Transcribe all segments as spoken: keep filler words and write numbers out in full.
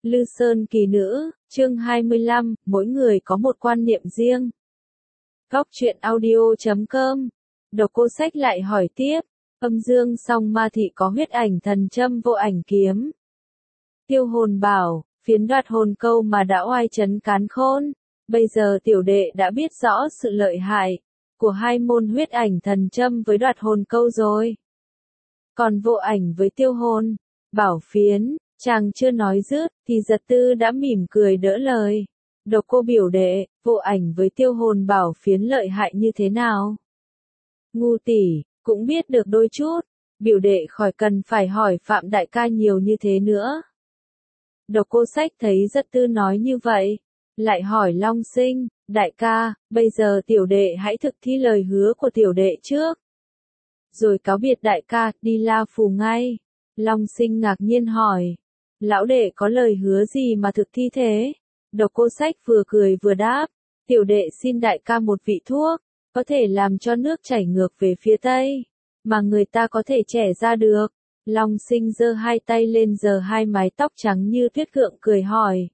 Lư Sơn Kỳ Nữ, chương hai mươi lăm, mỗi người có một quan niệm riêng. Góc truyện audio chấm com. Độc Cô Sách lại hỏi tiếp, âm dương song ma thị có huyết ảnh thần châm vô ảnh kiếm. Tiêu Hồn bảo, phiến đoạt hồn câu mà đã oai chấn cán khôn. Bây giờ tiểu đệ đã biết rõ sự lợi hại của hai môn huyết ảnh thần châm với đoạt hồn câu rồi. Còn vô ảnh với tiêu hồn, bảo phiến, chàng chưa nói dứt, thì giật tư đã mỉm cười đỡ lời. Độc Cô biểu đệ, vô ảnh với tiêu hồn bảo phiến lợi hại như thế nào? Ngu tỷ, cũng biết được đôi chút, biểu đệ khỏi cần phải hỏi Phạm đại ca nhiều như thế nữa. Độc Cô Sách thấy giật tư nói như vậy, lại hỏi Long Sinh, đại ca, bây giờ tiểu đệ hãy thực thi lời hứa của tiểu đệ trước. Rồi cáo biệt đại ca, đi La Phù ngay. Long Sinh ngạc nhiên hỏi, lão đệ có lời hứa gì mà thực thi thế? Độc Cô Sách vừa cười vừa đáp, tiểu đệ xin đại ca một vị thuốc, có thể làm cho nước chảy ngược về phía Tây, mà người ta có thể trẻ ra được. Long Sinh giơ hai tay lên giơ hai mái tóc trắng như tuyết cượng cười hỏi,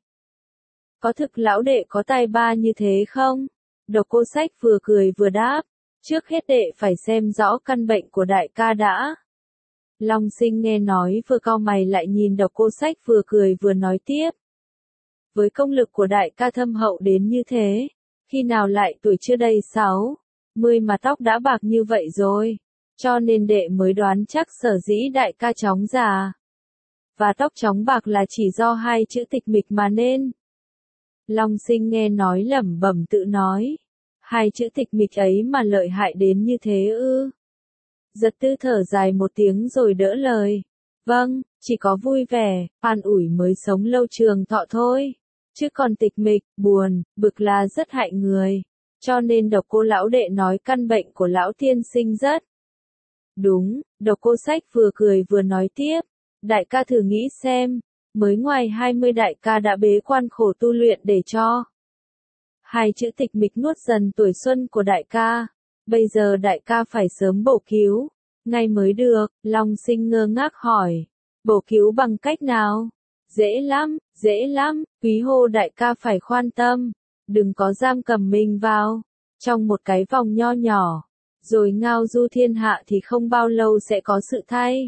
có thực lão đệ có tài ba như thế không? Độc Cô Sách vừa cười vừa đáp, trước hết đệ phải xem rõ căn bệnh của đại ca đã. Long Sinh nghe nói vừa cau mày lại nhìn Độc Cô Sách vừa cười vừa nói tiếp. Với công lực của đại ca thâm hậu đến như thế, khi nào lại tuổi chưa đầy sáu, mươi mà tóc đã bạc như vậy rồi, cho nên đệ mới đoán chắc sở dĩ đại ca chóng già. Và tóc chóng bạc là chỉ do hai chữ tịch mịch mà nên. Long Sinh nghe nói lẩm bẩm tự nói, hai chữ tịch mịch ấy mà lợi hại đến như thế ư? Giật tư thở dài một tiếng rồi đỡ lời, vâng, chỉ có vui vẻ, an ủi mới sống lâu trường thọ thôi, chứ còn tịch mịch, buồn, bực là rất hại người, cho nên Độc Cô lão đệ nói căn bệnh của lão tiên sinh rất đúng. Độc Cô Sách vừa cười vừa nói tiếp, đại ca thử nghĩ xem, mới ngoài hai mươi đại ca đã bế quan khổ tu luyện để cho hai chữ tịch mịch nuốt dần tuổi xuân của đại ca, bây giờ đại ca phải sớm bổ cứu, ngay mới được. Long Sinh ngơ ngác hỏi, bổ cứu bằng cách nào? Dễ lắm, dễ lắm, quý hô đại ca phải khoan tâm, đừng có giam cầm mình vào trong một cái vòng nho nhỏ, rồi ngao du thiên hạ thì không bao lâu sẽ có sự thay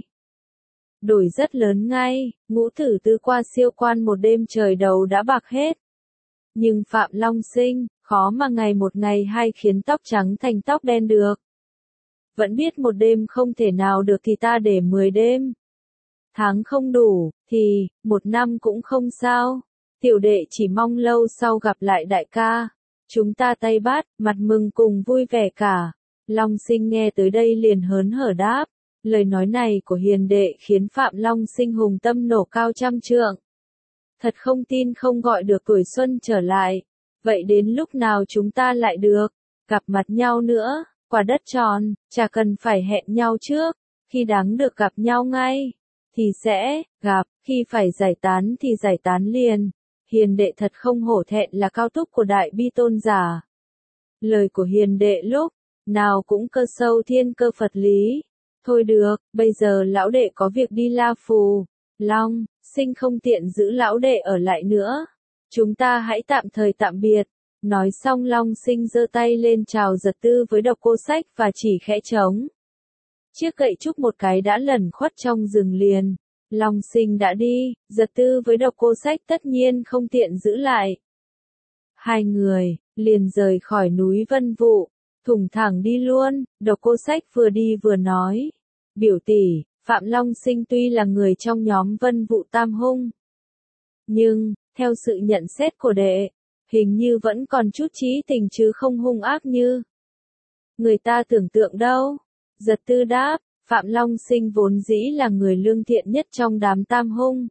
đổi rất lớn ngay. Ngũ tử tư qua siêu quan một đêm trời đầu đã bạc hết. Nhưng Phạm Long Sinh, khó mà ngày một ngày hai khiến tóc trắng thành tóc đen được. Vẫn biết một đêm không thể nào được thì ta để mười đêm. Tháng không đủ, thì, một năm cũng không sao. Tiểu đệ chỉ mong lâu sau gặp lại đại ca. Chúng ta tay bát, mặt mừng cùng vui vẻ cả. Long Sinh nghe tới đây liền hớn hở đáp. Lời nói này của hiền đệ khiến Phạm Long Sinh hùng tâm nổ cao trăm trượng. Thật không tin không gọi được tuổi xuân trở lại. Vậy đến lúc nào chúng ta lại được gặp mặt nhau nữa? Quả đất tròn, chả cần phải hẹn nhau trước. Khi đáng được gặp nhau ngay, thì sẽ gặp. Khi phải giải tán thì giải tán liền. Hiền đệ thật không hổ thẹn là cao túc của Đại Bi Tôn giả. Lời của hiền đệ lúc nào cũng cơ sâu thiên cơ Phật lý. Thôi được, bây giờ lão đệ có việc đi La Phù. Long Sinh không tiện giữ lão đệ ở lại nữa. Chúng ta hãy tạm thời tạm biệt. Nói xong Long Sinh giơ tay lên chào giật tư với Độc Cô Sách và chỉ khẽ trống chiếc gậy trúc một cái đã lẩn khuất trong rừng liền. Long Sinh đã đi, giật tư với Độc Cô Sách tất nhiên không tiện giữ lại. Hai người liền rời khỏi núi Vân Vụ, thủng thẳng đi luôn. Độc Cô Sách vừa đi vừa nói, biểu tỷ, Phạm Long Sinh tuy là người trong nhóm Vân Vụ Tam Hung, nhưng, theo sự nhận xét của đệ, hình như vẫn còn chút trí tình chứ không hung ác như người ta tưởng tượng đâu. Giật tư đáp, Phạm Long Sinh vốn dĩ là người lương thiện nhất trong đám Tam Hung.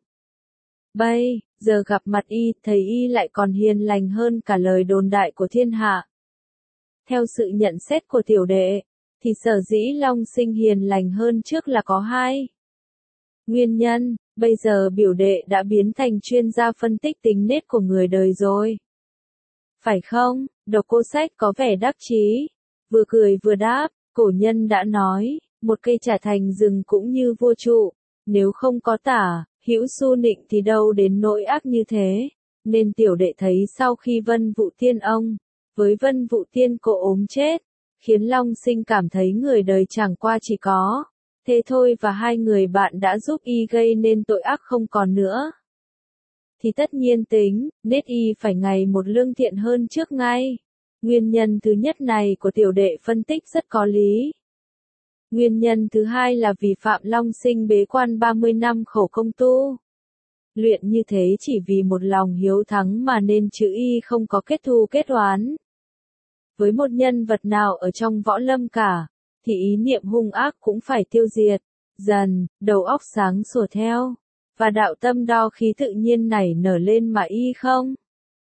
Bây giờ gặp mặt y, thấy y lại còn hiền lành hơn cả lời đồn đại của thiên hạ. Theo sự nhận xét của tiểu đệ, thì sở dĩ Long Sinh hiền lành hơn trước là có hai nguyên nhân. Bây giờ biểu đệ đã biến thành chuyên gia phân tích tính nết của người đời rồi. Phải không? Độc Cô Sách có vẻ đắc chí, vừa cười vừa đáp, cổ nhân đã nói, một cây trà thành rừng cũng như vua trụ, nếu không có tả, Hữu Xu Nịnh thì đâu đến nỗi ác như thế, nên tiểu đệ thấy sau khi Vân Vũ Tiên ông, với Vân Vũ Tiên cô ốm chết, khiến Long Sinh cảm thấy người đời chẳng qua chỉ có thế thôi và hai người bạn đã giúp y gây nên tội ác không còn nữa. Thì tất nhiên tính, nết y phải ngày một lương thiện hơn trước ngay. Nguyên nhân thứ nhất này của tiểu đệ phân tích rất có lý. Nguyên nhân thứ hai là vì Phạm Long Sinh bế quan ba mươi năm khổ công tu. Luyện như thế chỉ vì một lòng hiếu thắng mà nên chữ y không có kết thù kết oán. Với một nhân vật nào ở trong võ lâm cả, thì ý niệm hung ác cũng phải tiêu diệt, dần, đầu óc sáng sủa theo, và đạo tâm đo khí tự nhiên nảy nở lên mà y không.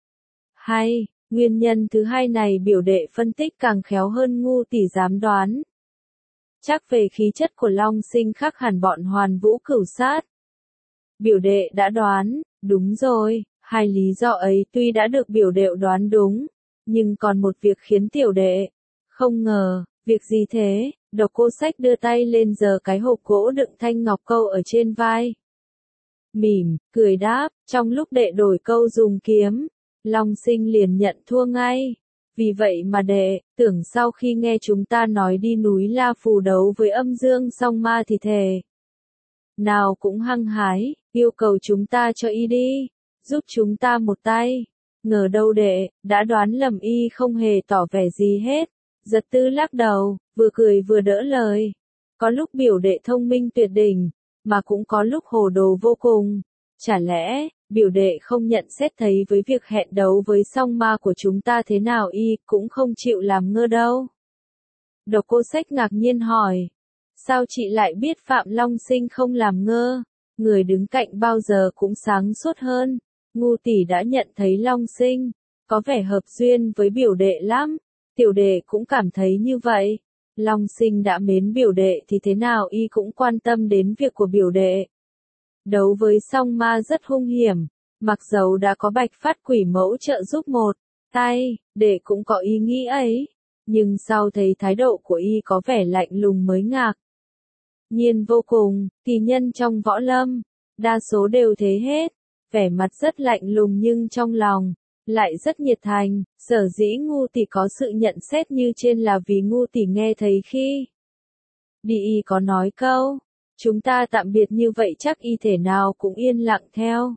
Hay, nguyên nhân thứ hai này biểu đệ phân tích càng khéo hơn ngu tỷ dám đoán. Chắc về khí chất của Long Sinh khác hẳn bọn Hoàn Vũ Cửu Sát. Biểu đệ đã đoán, đúng rồi, hai lý do ấy tuy đã được biểu đệ đoán đúng, nhưng còn một việc khiến tiểu đệ không ngờ. Việc gì thế? Độc Cô Sách đưa tay lên giở cái hộp gỗ đựng thanh ngọc câu ở trên vai. Mỉm, cười đáp, trong lúc đệ đổi câu dùng kiếm, Long Sinh liền nhận thua ngay. Vì vậy mà đệ, tưởng sau khi nghe chúng ta nói đi núi La Phù đấu với âm dương song ma thì thề nào cũng hăng hái, yêu cầu chúng ta cho y đi, giúp chúng ta một tay. Ngờ đâu đệ, đã đoán lầm y không hề tỏ vẻ gì hết. Giật Tư lắc đầu, vừa cười vừa đỡ lời. Có lúc biểu đệ thông minh tuyệt đỉnh, mà cũng có lúc hồ đồ vô cùng. Chả lẽ, biểu đệ không nhận xét thấy với việc hẹn đấu với song ma của chúng ta thế nào y cũng không chịu làm ngơ đâu. Độc Cô Sách ngạc nhiên hỏi. Sao chị lại biết Phạm Long Sinh không làm ngơ? Người đứng cạnh bao giờ cũng sáng suốt hơn. Ngu tỷ đã nhận thấy Long Sinh có vẻ hợp duyên với biểu đệ lắm. Tiểu đệ cũng cảm thấy như vậy. Long Sinh đã mến biểu đệ thì thế nào y cũng quan tâm đến việc của biểu đệ. Đấu với song ma rất hung hiểm, mặc dầu đã có Bạch Phát Quỷ Mẫu trợ giúp một tay, đệ cũng có ý nghĩ ấy, nhưng sau thấy thái độ của y có vẻ lạnh lùng mới ngạc nhiên vô cùng. Kỳ nhân trong võ lâm, đa số đều thế hết, vẻ mặt rất lạnh lùng nhưng trong lòng lại rất nhiệt thành. Sở dĩ ngu tỷ có sự nhận xét như trên là vì ngu tỷ nghe thấy khi đi y có nói câu chúng ta tạm biệt như vậy chắc y thể nào cũng yên lặng theo.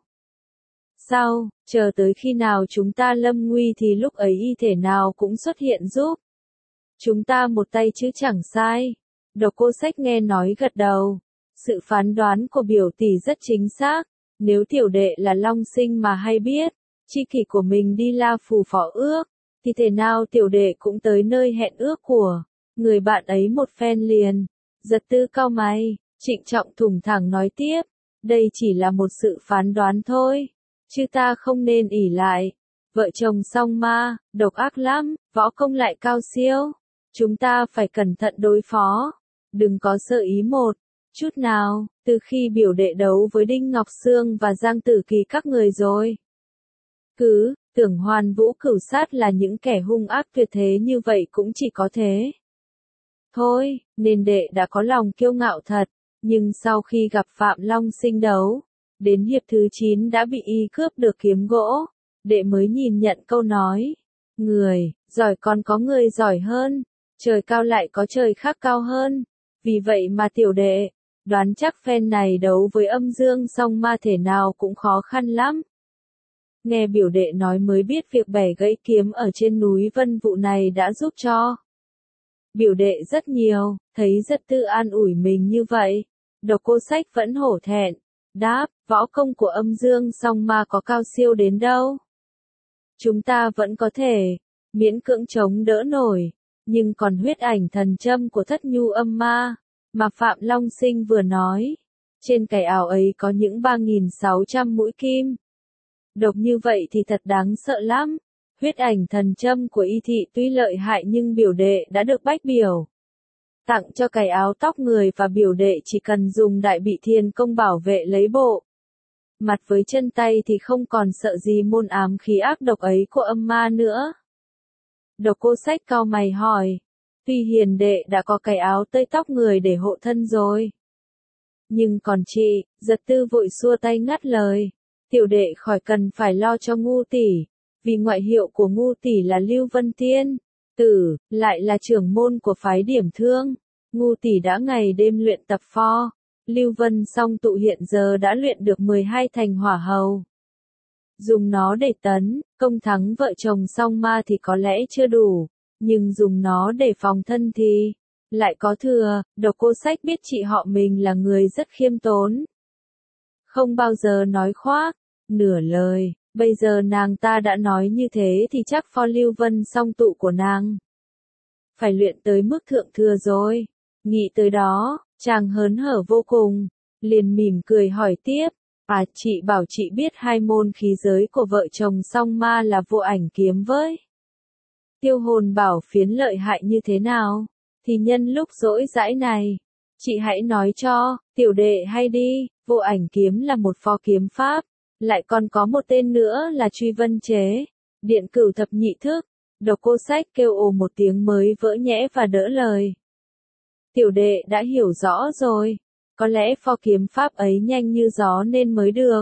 Sau, chờ tới khi nào chúng ta lâm nguy thì lúc ấy y thể nào cũng xuất hiện giúp chúng ta một tay chứ chẳng sai. Độc Cô Sách nghe nói gật đầu. Sự phán đoán của biểu tỷ rất chính xác. Nếu tiểu đệ là Long Sinh mà hay biết chi kỷ của mình đi La Phù phó ước, thì thể nào tiểu đệ cũng tới nơi hẹn ước của người bạn ấy một phen liền. Giật Tư cau mày, trịnh trọng thủng thẳng nói tiếp, đây chỉ là một sự phán đoán thôi, chứ ta không nên ỷ lại. Vợ chồng song ma, độc ác lắm, võ công lại cao siêu. Chúng ta phải cẩn thận đối phó, đừng có sơ ý một chút nào. Từ khi biểu đệ đấu với Đinh Ngọc Sương và Giang Tử Kỳ các người rồi, cứ tưởng Hoàn Vũ Cửu Sát là những kẻ hung ác tuyệt thế như vậy cũng chỉ có thế thôi, nên đệ đã có lòng kiêu ngạo thật. Nhưng sau khi gặp Phạm Long Sinh đấu, đến hiệp thứ chín đã bị y cướp được kiếm gỗ, đệ mới nhìn nhận câu nói, người giỏi còn có người giỏi hơn, trời cao lại có trời khác cao hơn. Vì vậy mà tiểu đệ đoán chắc phen này đấu với âm dương song ma thể nào cũng khó khăn lắm. Nghe biểu đệ nói mới biết việc bẻ gãy kiếm ở trên núi Vân Vũ này đã giúp cho biểu đệ rất nhiều. Thấy Giật Tư an ủi mình như vậy, Độc Cô Sách vẫn hổ thẹn, đáp, võ công của âm dương song ma có cao siêu đến đâu. Chúng ta vẫn có thể miễn cưỡng chống đỡ nổi, nhưng còn huyết ảnh thần châm của Thất Nhu âm ma mà Phạm Long Sinh vừa nói, trên cái áo ấy có những ba nghìn sáu trăm mũi kim. Độc như vậy thì thật đáng sợ lắm. Huyết ảnh thần châm của y thị tuy lợi hại nhưng biểu đệ đã được bách biểu tặng cho cái áo tóc người và biểu đệ chỉ cần dùng đại bị thiên công bảo vệ lấy bộ mặt với chân tay thì không còn sợ gì môn ám khí ác độc ấy của âm ma nữa. Độc Cô Sách cau mày hỏi, tuy hiền đệ đã có cái áo tơi tóc người để hộ thân rồi, Nhưng còn chị, Giật Tư vội xua tay ngắt lời. Tiểu đệ khỏi cần phải lo cho ngu tỷ, vì ngoại hiệu của ngu tỷ là Lưu Vân Tiên Tử, lại là trưởng môn của phái Điểm Thương. Ngu tỷ đã ngày đêm luyện tập pho. Lưu Vân song tụ hiện giờ đã luyện được mười hai thành hỏa hầu. Dùng nó để tấn, công thắng vợ chồng song ma thì có lẽ chưa đủ, nhưng dùng nó để phòng thân thì lại có thừa. Độc Cô Sách biết chị họ mình là người rất khiêm tốn, không bao giờ nói khoác, nửa lời. Bây giờ nàng ta đã nói như thế thì chắc pho Lưu Vân song tụ của nàng phải luyện tới mức thượng thừa rồi. Nghĩ tới đó, chàng hớn hở vô cùng, liền mỉm cười hỏi tiếp. À, chị bảo chị biết hai môn khí giới của vợ chồng song ma là Vô Ảnh Kiếm với Tiêu Hồn Bảo Phiến lợi hại như thế nào? Thì nhân lúc rỗi rãi này, chị hãy nói cho tiểu đệ hay đi. Vô Ảnh Kiếm là một pho kiếm pháp, lại còn có một tên nữa là Truy Vân Chế, Điện Cửu Thập Nhị Thức. Độc Cô Sách kêu ồ một tiếng mới vỡ nhẽ và đỡ lời. Tiểu đệ đã hiểu rõ rồi, có lẽ pho kiếm pháp ấy nhanh như gió nên mới được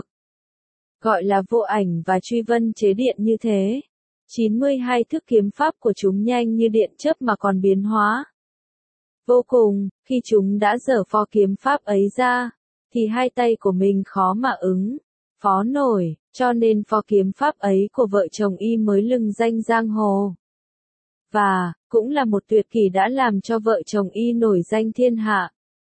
gọi là Vô Ảnh và Truy Vân Chế Điện như thế. chín mươi hai thức kiếm pháp của chúng nhanh như điện chớp mà còn biến hóa vô cùng. Khi chúng đã dở pho kiếm pháp ấy ra, thì hai tay của mình khó mà ứng phó nổi, cho nên pho kiếm pháp ấy của vợ chồng y mới lừng danh giang hồ. Và, cũng là một tuyệt kỹ đã làm cho vợ chồng y nổi danh thiên hạ.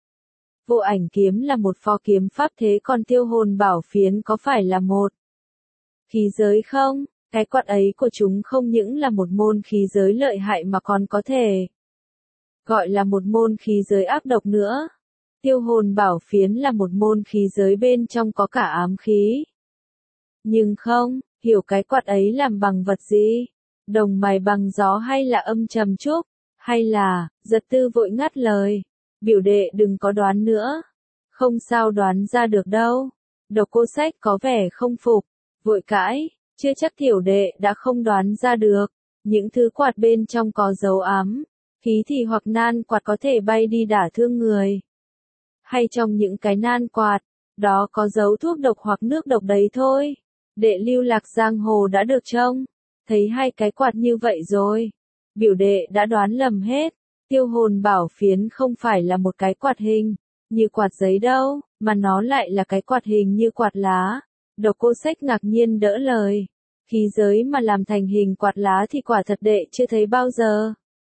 Vô Ảnh Kiếm là một pho kiếm pháp, thế còn Tiêu Hồn Bảo Phiến có phải là một khí giới không? Cái quạt ấy của chúng không những là một môn khí giới lợi hại mà còn có thể gọi là một môn khí giới ác độc nữa. Tiêu Hồn Bảo Phiến là một môn khí giới bên trong có cả ám khí. Nhưng không, hiểu cái quạt ấy làm bằng vật gì? Đồng mài bằng gió hay là âm trầm trúc? Hay là, Giật Tư vội ngắt lời. Biểu đệ đừng có đoán nữa. Không sao đoán ra được đâu. Độc Cô Sách có vẻ không phục, vội cãi. Chưa chắc tiểu đệ đã không đoán ra được. Những thứ quạt bên trong có dấu ám khí thì hoặc nan quạt có thể bay đi đả thương người, hay trong những cái nan quạt đó có dấu thuốc độc hoặc nước độc đấy thôi. Đệ lưu lạc giang hồ đã được trông thấy hai cái quạt như vậy rồi. Biểu đệ đã đoán lầm hết. Tiêu Hồn Bảo Phiến không phải là một cái quạt hình như quạt giấy đâu, mà nó lại là cái quạt hình như quạt lá. Độc Cô Sách ngạc nhiên đỡ lời. Khí giới mà làm thành hình quạt lá thì quả thật đệ chưa thấy bao giờ.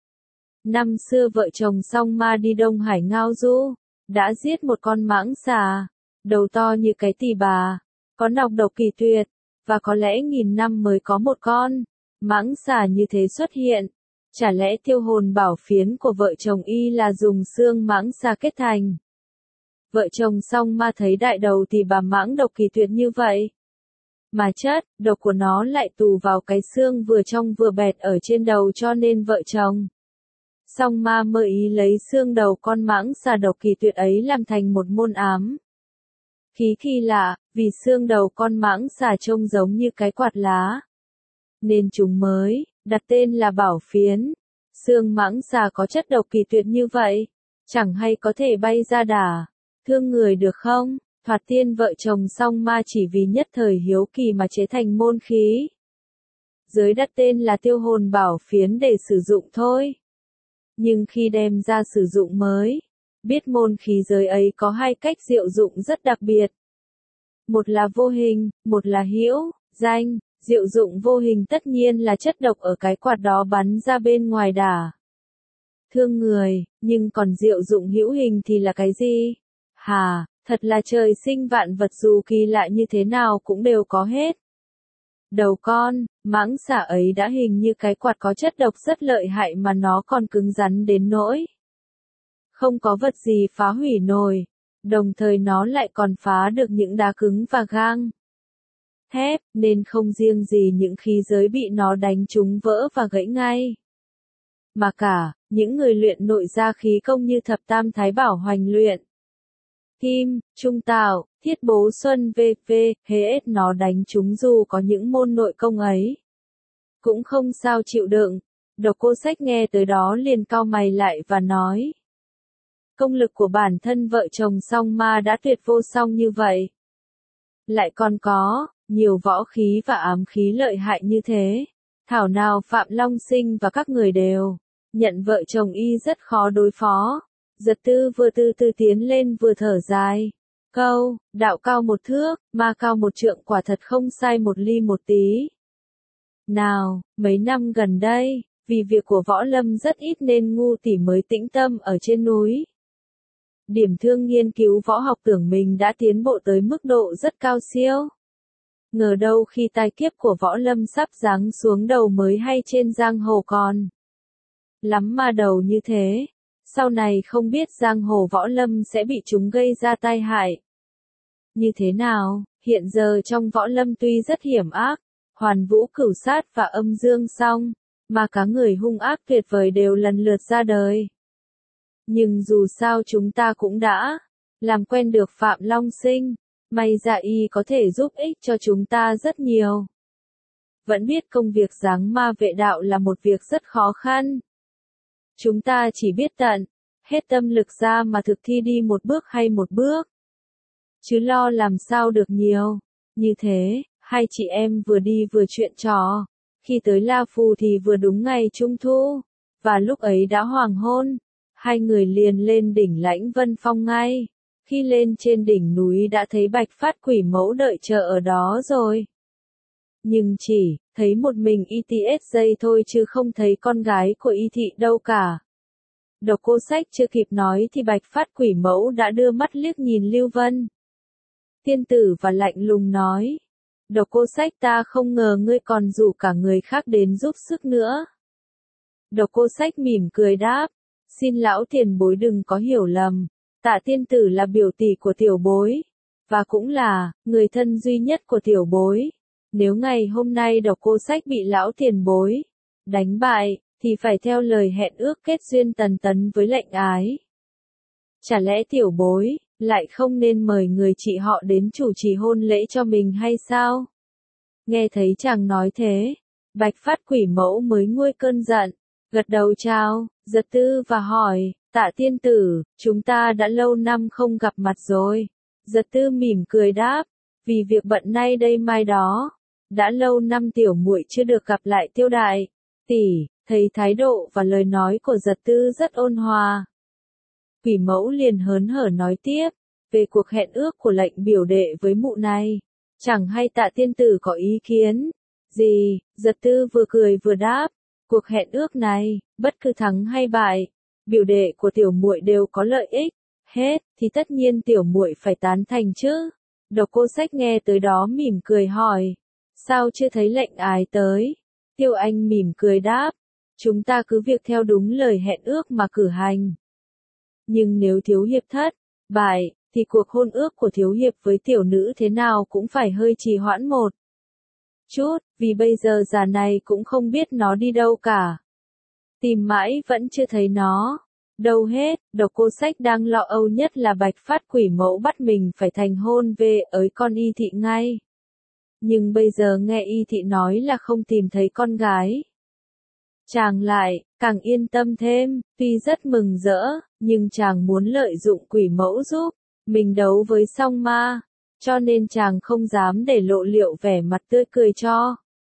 Năm xưa vợ chồng song ma đi Đông Hải ngao du, đã giết một con mãng xà, đầu to như cái tỳ bà, có nọc độc kỳ tuyệt, và có lẽ nghìn năm mới có một con mãng xà như thế xuất hiện. Chả lẽ Tiêu Hồn Bảo Phiến của vợ chồng y là dùng xương mãng xà kết thành? Vợ chồng song ma thấy đại đầu tỳ bà mãng độc kỳ tuyệt như vậy, mà chất độc của nó lại tù vào cái xương vừa trong vừa bẹt ở trên đầu, cho nên vợ chồng song ma mơ ý lấy xương đầu con mãng xà độc kỳ tuyệt ấy làm thành một môn ám khí kỳ lạ. Vì xương đầu con mãng xà trông giống như cái quạt lá, nên chúng mới đặt tên là Bảo Phiến. Xương mãng xà có chất độc kỳ tuyệt như vậy, chẳng hay có thể bay ra đả thương người được không? Thoạt tiên vợ chồng song ma chỉ vì nhất thời hiếu kỳ mà chế thành môn khí giới đặt tên là Tiêu Hồn Bảo Phiến để sử dụng thôi. Nhưng khi đem ra sử dụng mới biết môn khí giới ấy có hai cách diệu dụng rất đặc biệt. Một là vô hình, một là hữu danh. Diệu dụng vô hình tất nhiên là chất độc ở cái quạt đó bắn ra bên ngoài đả thương người, nhưng còn diệu dụng hữu hình thì là cái gì? Hà, thật là trời sinh vạn vật dù kỳ lạ như thế nào cũng đều có hết. Đầu con mãng xà ấy đã hình như cái quạt có chất độc rất lợi hại mà nó còn cứng rắn đến nỗi không có vật gì phá hủy nổi, đồng thời nó lại còn phá được những đá cứng và gang thép, nên không riêng gì những khí giới bị nó đánh trúng vỡ và gãy ngay, mà cả những người luyện nội gia khí công như Thập Tam Thái Bảo Hoành luyện Kim, Trung Tạo, Thiết Bố Xuân vân vân, hết nó đánh trúng dù có những môn nội công ấy cũng không sao chịu đựng. Độc Cô Sách nghe tới đó liền cau mày lại và nói. Công lực của bản thân vợ chồng song ma đã tuyệt vô song như vậy. Lại còn có, nhiều võ khí và ám khí lợi hại như thế. Thảo nào Phạm Long Sinh và các người đều nhận vợ chồng y rất khó đối phó. Giật Tư vừa từ từ tiến lên vừa thở dài. Câu, đạo cao một thước, ma cao một trượng quả thật không sai một ly một tí. Nào, mấy năm gần đây, vì việc của Võ Lâm rất ít nên ngu tỷ mới tĩnh tâm ở trên núi. Điểm thương nghiên cứu võ học tưởng mình đã tiến bộ tới mức độ rất cao siêu. Ngờ đâu khi tai kiếp của Võ Lâm sắp giáng xuống đầu mới hay trên giang hồ còn lắm ma đầu như thế. Sau này không biết giang hồ Võ Lâm sẽ bị chúng gây ra tai hại như thế nào. Hiện giờ trong Võ Lâm tuy rất hiểm ác, Hoàn Vũ Cửu Sát và Âm Dương Song, mà cả người hung ác tuyệt vời đều lần lượt ra đời. Nhưng dù sao chúng ta cũng đã làm quen được Phạm Long Sinh, may ra y có thể giúp ích cho chúng ta rất nhiều. Vẫn biết công việc giáng ma vệ đạo là một việc rất khó khăn. Chúng ta chỉ biết tận hết tâm lực ra mà thực thi đi một bước hay một bước. Chứ lo làm sao được nhiều. Như thế, hai chị em vừa đi vừa chuyện trò. Khi tới La Phù thì vừa đúng ngày Trung Thu, và lúc ấy đã hoàng hôn. Hai người liền lên đỉnh Lãnh Vân Phong ngay. Khi lên trên đỉnh núi đã thấy Bạch Phát Quỷ Mẫu đợi chờ ở đó rồi. Nhưng chỉ thấy một mình i tê ét giây thôi chứ không thấy con gái của Y Thị đâu cả. Độc Cô Sách chưa kịp nói thì Bạch Phát Quỷ Mẫu đã đưa mắt liếc nhìn Lưu Vân Tiên Tử và lạnh lùng nói. Độc Cô Sách, ta không ngờ ngươi còn rủ cả người khác đến giúp sức nữa. Độc Cô Sách mỉm cười đáp. Xin lão tiền bối đừng có hiểu lầm. Tạ tiên tử là biểu tỷ của tiểu bối, và cũng là người thân duy nhất của tiểu bối. Nếu ngày hôm nay Độc Cô Sách bị lão tiền bối đánh bại, thì phải theo lời hẹn ước kết duyên tần tấn với lệnh ái. Chả lẽ tiểu bối lại không nên mời người chị họ đến chủ trì hôn lễ cho mình hay sao? Nghe thấy chàng nói thế, Bạch Phát Quỷ Mẫu mới nguôi cơn giận, gật đầu chào Giật Tư và hỏi. Tạ tiên tử, chúng ta đã lâu năm không gặp mặt rồi. Giật Tư mỉm cười đáp, vì việc bận nay đây mai đó, đã lâu năm tiểu muội chưa được gặp lại Tiêu đại tỷ. Thấy thái độ và lời nói của Giật Tư rất ôn hòa. Quỷ Mẫu liền hớn hở nói tiếp, về cuộc hẹn ước của lệnh biểu đệ với mụ này, chẳng hay Tạ tiên tử có ý kiến gì? Giật Tư vừa cười vừa đáp, cuộc hẹn ước này, bất cứ thắng hay bại, biểu đệ của tiểu muội đều có lợi ích hết, thì tất nhiên tiểu muội phải tán thành chứ. Độc Cô Sách nghe tới đó mỉm cười hỏi, sao chưa thấy lệnh ái tới? Tiêu Anh mỉm cười đáp, chúng ta cứ việc theo đúng lời hẹn ước mà cử hành. Nhưng nếu thiếu hiệp thất bại, thì cuộc hôn ước của thiếu hiệp với tiểu nữ thế nào cũng phải hơi trì hoãn một chút, vì bây giờ già này cũng không biết nó đi đâu cả. Tìm mãi vẫn chưa thấy nó đâu hết. Độc Cô Sách đang lo âu nhất là Bạch Phát Quỷ Mẫu bắt mình phải thành hôn về ới con Y Thị ngay. Nhưng bây giờ nghe Y Thị nói là không tìm thấy con gái, chàng lại càng yên tâm thêm. Tuy rất mừng rỡ, nhưng chàng muốn lợi dụng Quỷ Mẫu giúp mình đấu với song ma, cho nên chàng không dám để lộ liệu vẻ mặt tươi cười cho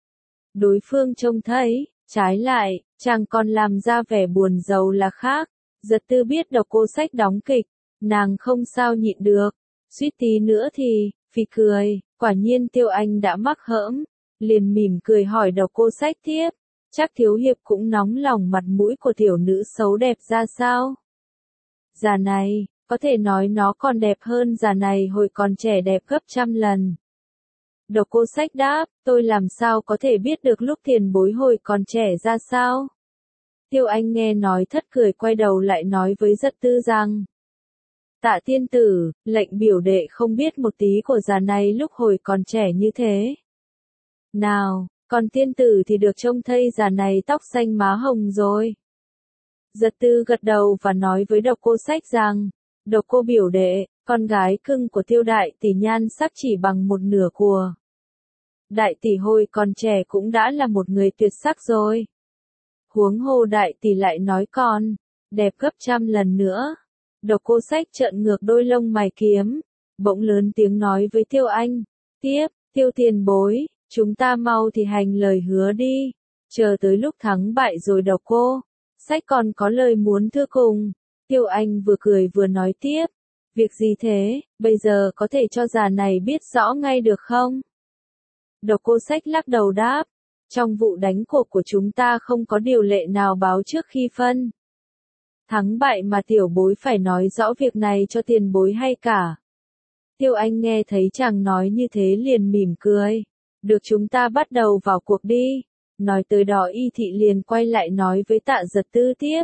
đối phương trông thấy. Trái lại, chàng còn làm ra vẻ buồn rầu là khác. Giật Tư biết Độc Cô Sách đóng kịch, nàng không sao nhịn được, suýt tí nữa thì phì cười. Quả nhiên Tiêu Anh đã mắc hỡm, liền mỉm cười hỏi Độc Cô Sách tiếp, chắc thiếu hiệp cũng nóng lòng mặt mũi của tiểu nữ xấu đẹp ra sao? Già này, có thể nói nó còn đẹp hơn già này hồi còn trẻ đẹp gấp trăm lần. Độc Cô Sách đáp, tôi làm sao có thể biết được lúc tiền bối hồi còn trẻ ra sao? Tiêu Anh nghe nói thất cười quay đầu lại nói với Giật Tư rằng, Tạ tiên tử, lệnh biểu đệ không biết một tí của già này lúc hồi còn trẻ như thế nào, còn tiên tử thì được trông thấy già này tóc xanh má hồng rồi. Giật Tư gật đầu và nói với Độc Cô Sách rằng, Độc Cô biểu đệ, con gái cưng của Tiêu đại tỷ nhan sắc chỉ bằng một nửa của đại tỷ hồi còn trẻ cũng đã là một người tuyệt sắc rồi. Huống hồ đại tỷ lại nói còn đẹp gấp trăm lần nữa. Độc Cô Sách trợn ngược đôi lông mày kiếm, bỗng lớn tiếng nói với Tiêu Anh, tiếp, Tiêu tiền bối, chúng ta mau thì hành lời hứa đi, chờ tới lúc thắng bại rồi Độc Cô Sách còn có lời muốn thưa cùng. Tiêu Anh vừa cười vừa nói tiếp, việc gì thế, bây giờ có thể cho già này biết rõ ngay được không? Độc Cô Sách lắc đầu đáp, trong vụ đánh cuộc của chúng ta không có điều lệ nào báo trước khi phân thắng bại mà tiểu bối phải nói rõ việc này cho tiền bối hay cả. Tiêu Anh nghe thấy chàng nói như thế liền mỉm cười, được chúng ta bắt đầu vào cuộc đi. Nói tới đó Y Thị liền quay lại nói với Tạ Giật Tư tiếp.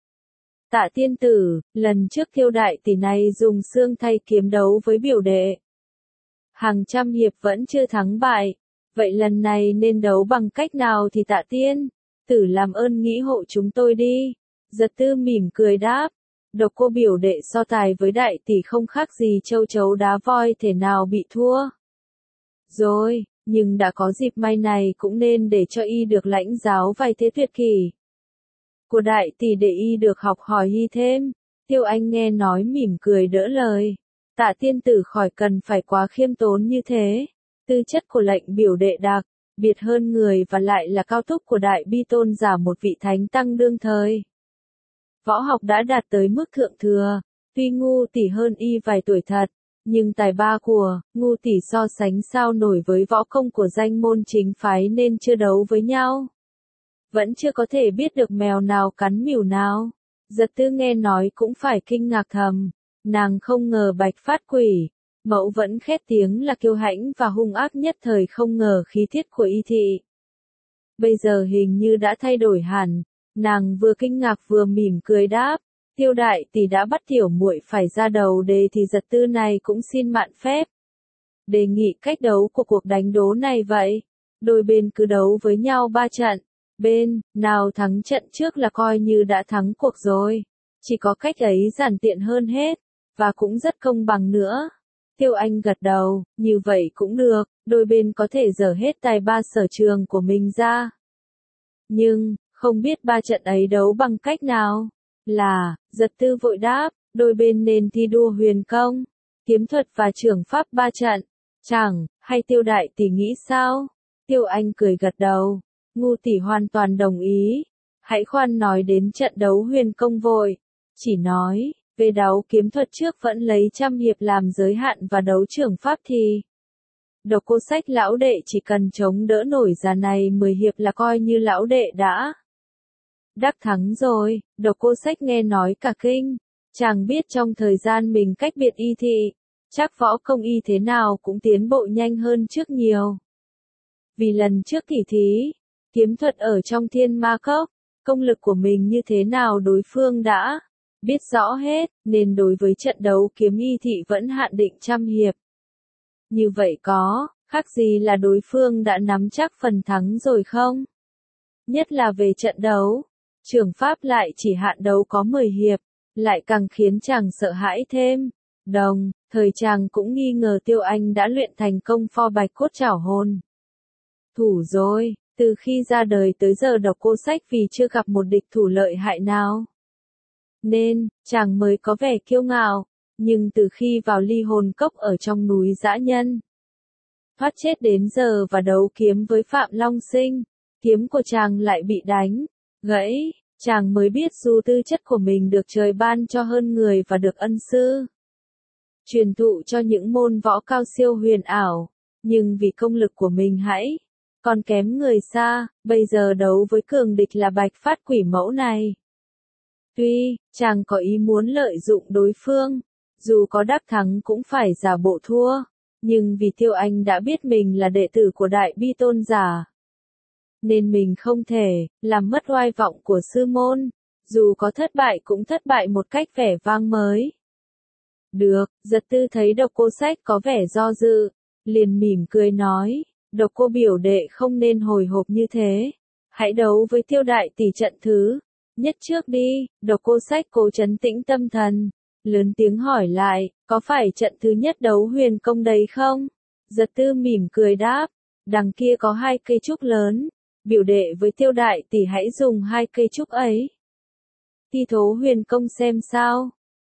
Tạ tiên tử, lần trước Tiêu đại tỷ này dùng xương thay kiếm đấu với biểu đệ. Hàng trăm hiệp vẫn chưa thắng bại, vậy lần này nên đấu bằng cách nào thì Tạ tiên tử làm ơn nghĩ hộ chúng tôi đi. Giật Tư mỉm cười đáp, Độc Cô biểu đệ so tài với đại tỷ không khác gì châu chấu đá voi, thể nào bị thua. Rồi, nhưng đã có dịp may này cũng nên để cho y được lãnh giáo vài thế tuyệt kỹ của đại tỷ để y được học hỏi y thêm. Tiêu Anh nghe nói mỉm cười đỡ lời, Tạ tiên tử khỏi cần phải quá khiêm tốn như thế. Tư chất của lệnh biểu đệ đặc biệt hơn người và lại là cao túc của đại bi tôn giả một vị thánh tăng đương thời. Võ học đã đạt tới mức thượng thừa, tuy ngu tỷ hơn y vài tuổi thật, nhưng tài ba của ngu tỷ so sánh sao nổi với võ công của danh môn chính phái nên chưa đấu với nhau. Vẫn chưa có thể biết được mèo nào cắn mỉu nào. Giật Tư nghe nói cũng phải kinh ngạc thầm, nàng không ngờ Bạch Phát Quỷ mẫu vẫn khét tiếng là kiêu hãnh và hung ác nhất thời, không ngờ khí tiết của Y Thị bây giờ hình như đã thay đổi hẳn. Nàng vừa kinh ngạc vừa mỉm cười đáp, Tiêu đại tỷ đã bắt tiểu muội phải ra đầu đề thì Giật Tư này cũng xin mạn phép đề nghị cách đấu của cuộc đánh đố này vậy. Đôi bên cứ đấu với nhau ba trận, bên nào thắng trận trước là coi như đã thắng cuộc rồi. Chỉ có cách ấy giản tiện hơn hết, và cũng rất công bằng nữa. Tiêu Anh gật đầu, như vậy cũng được, đôi bên có thể dở hết tài ba sở trường của mình ra. Nhưng, không biết ba trận ấy đấu bằng cách nào? Là, Giật Tư vội đáp, đôi bên nên thi đua huyền công, kiếm thuật và trưởng pháp ba trận. Chẳng, hay Tiêu đại tỷ nghĩ sao? Tiêu Anh cười gật đầu, ngu tỷ hoàn toàn đồng ý. Hãy khoan nói đến trận đấu huyền công vội, chỉ nói về đấu kiếm thuật trước vẫn lấy trăm hiệp làm giới hạn và đấu trưởng pháp thì Độc Cô Sách lão đệ chỉ cần chống đỡ nổi già này mười hiệp là coi như lão đệ đã đắc thắng rồi. Độc Cô Sách nghe nói cả kinh, chàng biết trong thời gian mình cách biệt Y Thị, chắc võ công y thế nào cũng tiến bộ nhanh hơn trước nhiều. Vì lần trước tỉ thí kiếm thuật ở trong Thiên Ma Cốc, công lực của mình như thế nào đối phương đã biết rõ hết, nên đối với trận đấu kiếm Y Thị vẫn hạn định trăm hiệp. Như vậy có khác gì là đối phương đã nắm chắc phần thắng rồi không? Nhất là về trận đấu, trưởng pháp lại chỉ hạn đấu có mười hiệp, lại càng khiến chàng sợ hãi thêm. Đồng thời chàng cũng nghi ngờ Tiêu Anh đã luyện thành công pho bạch cốt trảo hồn thủ rồi. Từ khi ra đời tới giờ Độc Cô Sách vì chưa gặp một địch thủ lợi hại nào, nên chàng mới có vẻ kiêu ngạo. Nhưng từ khi vào Ly Hồn Cốc ở trong núi dã nhân thoát chết đến giờ và đấu kiếm với Phạm Long Sinh, kiếm của chàng lại bị đánh gãy, chàng mới biết dù tư chất của mình được trời ban cho hơn người và được ân sư truyền thụ cho những môn võ cao siêu huyền ảo, nhưng vì công lực của mình hãy còn kém người xa, bây giờ đấu với cường địch là Bạch Phát Quỷ mẫu này. Tuy chàng có ý muốn lợi dụng đối phương, dù có đắc thắng cũng phải giả bộ thua, nhưng vì Tiêu Anh đã biết mình là đệ tử của Đại Bi Tôn giả, nên mình không thể làm mất oai vọng của sư môn, dù có thất bại cũng thất bại một cách vẻ vang mới. Được, Giật Tư thấy Độc Cô Sách có vẻ do dự, liền mỉm cười nói, Độc Cô biểu đệ không nên hồi hộp như thế, hãy đấu với Tiêu đại tỷ trận thứ nhất trước đi. Độc Cô Sách cố trấn tĩnh tâm thần, lớn tiếng hỏi lại, có phải trận thứ nhất đấu huyền công đấy không? Giật Tư mỉm cười đáp, đằng kia có hai cây trúc lớn, biểu đệ với Tiêu đại tỷ hãy dùng hai cây trúc ấy thi thố huyền công xem sao.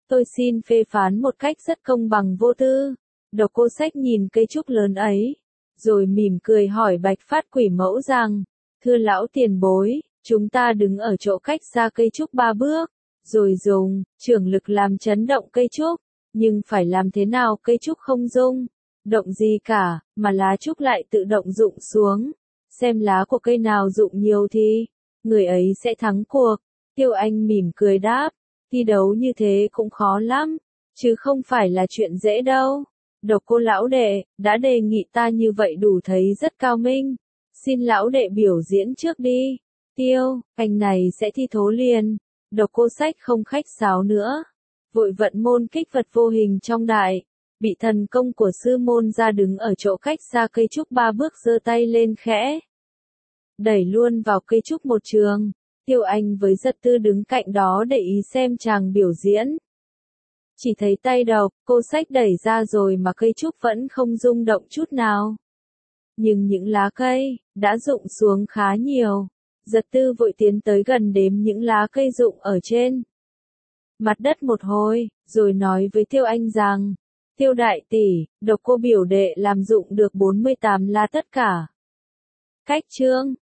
Tôi xin phê phán một cách rất công bằng vô tư. Độc Cô Sách nhìn cây trúc lớn ấy, rồi mỉm cười hỏi Bạch Phát Quỷ Mẫu rằng, thưa lão tiền bối, chúng ta đứng ở chỗ cách xa cây trúc ba bước, rồi dùng trưởng lực làm chấn động cây trúc, nhưng phải làm thế nào cây trúc không rung động gì cả, mà lá trúc lại tự động rụng xuống, xem lá của cây nào rụng nhiều thì người ấy sẽ thắng cuộc. Tiêu Anh mỉm cười đáp, thi đấu như thế cũng khó lắm, chứ không phải là chuyện dễ đâu. Độc Cô lão đệ, đã đề nghị ta như vậy đủ thấy rất cao minh. Xin lão đệ biểu diễn trước đi. Tiêu, anh này sẽ thi thố liền. Độc Cô Sách không khách sáo nữa. Vội vận môn kích vật vô hình trong đại. Bị thần công của sư môn ra đứng ở chỗ cách xa cây trúc ba bước giơ tay lên khẽ. Đẩy luôn vào cây trúc một trường. Tiêu Anh với Giật Tư đứng cạnh đó để ý xem chàng biểu diễn. Chỉ thấy tay Độc Cô Sách đẩy ra rồi mà cây trúc vẫn không rung động chút nào. Nhưng những lá cây đã rụng xuống khá nhiều. Giật Tư vội tiến tới gần đếm những lá cây rụng ở trên mặt đất một hồi, rồi nói với Tiêu Anh rằng, Tiêu đại tỷ, Độc Cô biểu đệ làm rụng được bốn mươi tám lá tất cả. Cách chương